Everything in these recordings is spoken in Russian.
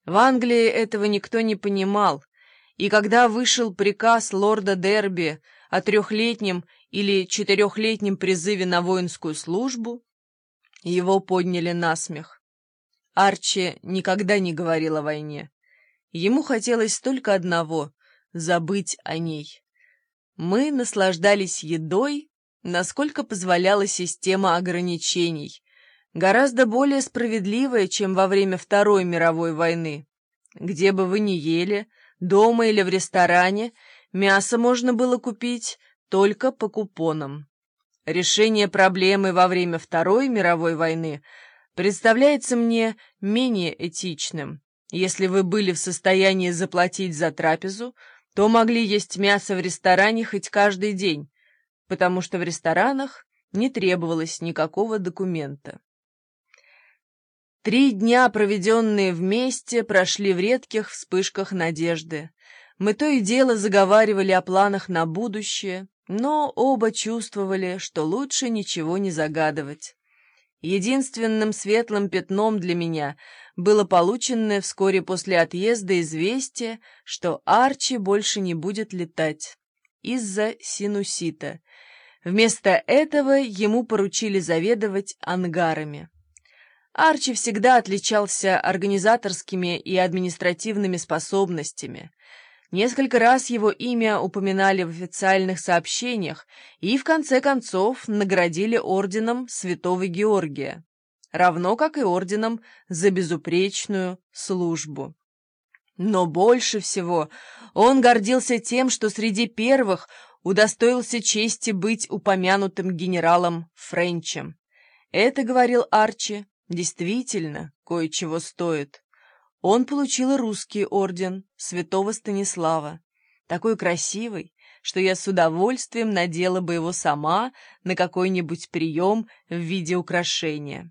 В Англии этого никто не понимал, и когда вышел приказ лорда Дерби о 3-летнем или 4-летнем призыве на воинскую службу, его подняли на смех. Арчи никогда не говорил о войне. Ему хотелось только одного — забыть о ней. Мы наслаждались едой, насколько позволяла система ограничений, гораздо более справедливая, чем во время Второй мировой войны. Где бы вы ни ели, дома или в ресторане, мясо можно было купить только по купонам. Решение проблемы во время Второй мировой войны представляется мне менее этичным. Если вы были в состоянии заплатить за трапезу, то могли есть мясо в ресторане хоть каждый день, потому что в ресторанах не требовалось никакого документа. 3 дня, проведенные вместе, прошли в редких вспышках надежды. Мы то и дело заговаривали о планах на будущее, но оба чувствовали, что лучше ничего не загадывать. Единственным светлым пятном для меня было полученное вскоре после отъезда известие, что Арчи больше не будет летать из-за синусита. Вместо этого ему поручили заведовать ангарами. Арчи всегда отличался организаторскими и административными способностями. Несколько раз его имя упоминали в официальных сообщениях и, в конце концов, наградили орденом Святого Георгия, равно как и орденом за безупречную службу. Но больше всего он гордился тем, что среди первых удостоился чести быть упомянутым генералом Френчем. Это, говорил Арчи, действительно кое-чего стоит. Он получил и русский орден Святого Станислава, такой красивый, что я с удовольствием надела бы его сама на какой-нибудь прием в виде украшения.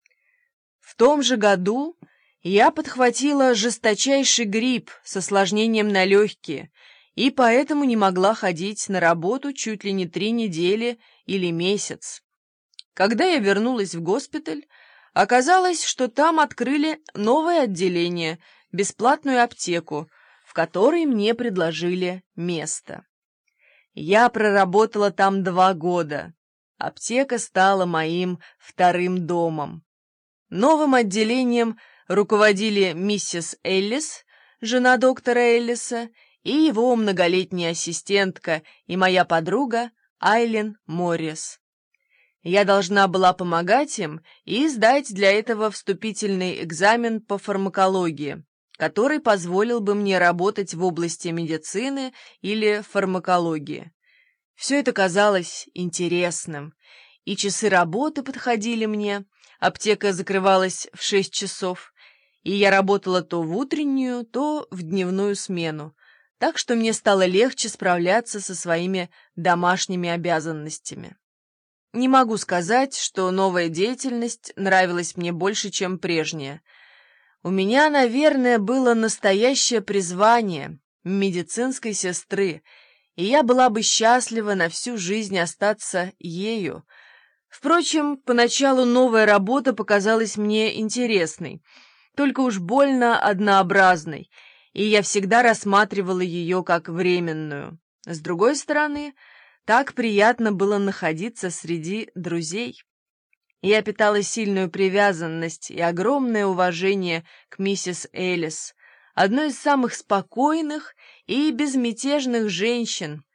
В том же году я подхватила жесточайший грипп с осложнением на легкие, и поэтому не могла ходить на работу чуть ли не 3 недели или месяц. Когда я вернулась в госпиталь, оказалось, что там открыли новое отделение, бесплатную аптеку, в которой мне предложили место. Я проработала там 2 года. Аптека стала моим вторым домом. Новым отделением руководили миссис Эллис, жена доктора Эллиса, и его многолетняя ассистентка и моя подруга Айлин Моррис. Я должна была помогать им и сдать для этого вступительный экзамен по фармакологии, который позволил бы мне работать в области медицины или фармакологии. Все это казалось интересным, и часы работы подходили мне, аптека закрывалась в 6 часов, и я работала то в утреннюю, то в дневную смену, так что мне стало легче справляться со своими домашними обязанностями. Не могу сказать, что новая деятельность нравилась мне больше, чем прежняя. У меня, наверное, было настоящее призвание медицинской сестры, и я была бы счастлива на всю жизнь остаться ею. Впрочем, поначалу новая работа показалась мне интересной, только уж больно однообразной, и я всегда рассматривала ее как временную. С другой стороны, так приятно было находиться среди друзей. Я питала сильную привязанность и огромное уважение к миссис Эллис, одной из самых спокойных и безмятежных женщин,